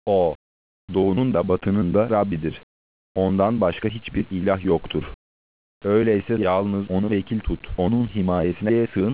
O, doğunun da batının da Rabbidir. Ondan başka hiçbir ilah yoktur. Öyleyse yalnız onu vekil tut, onun himayesine sığın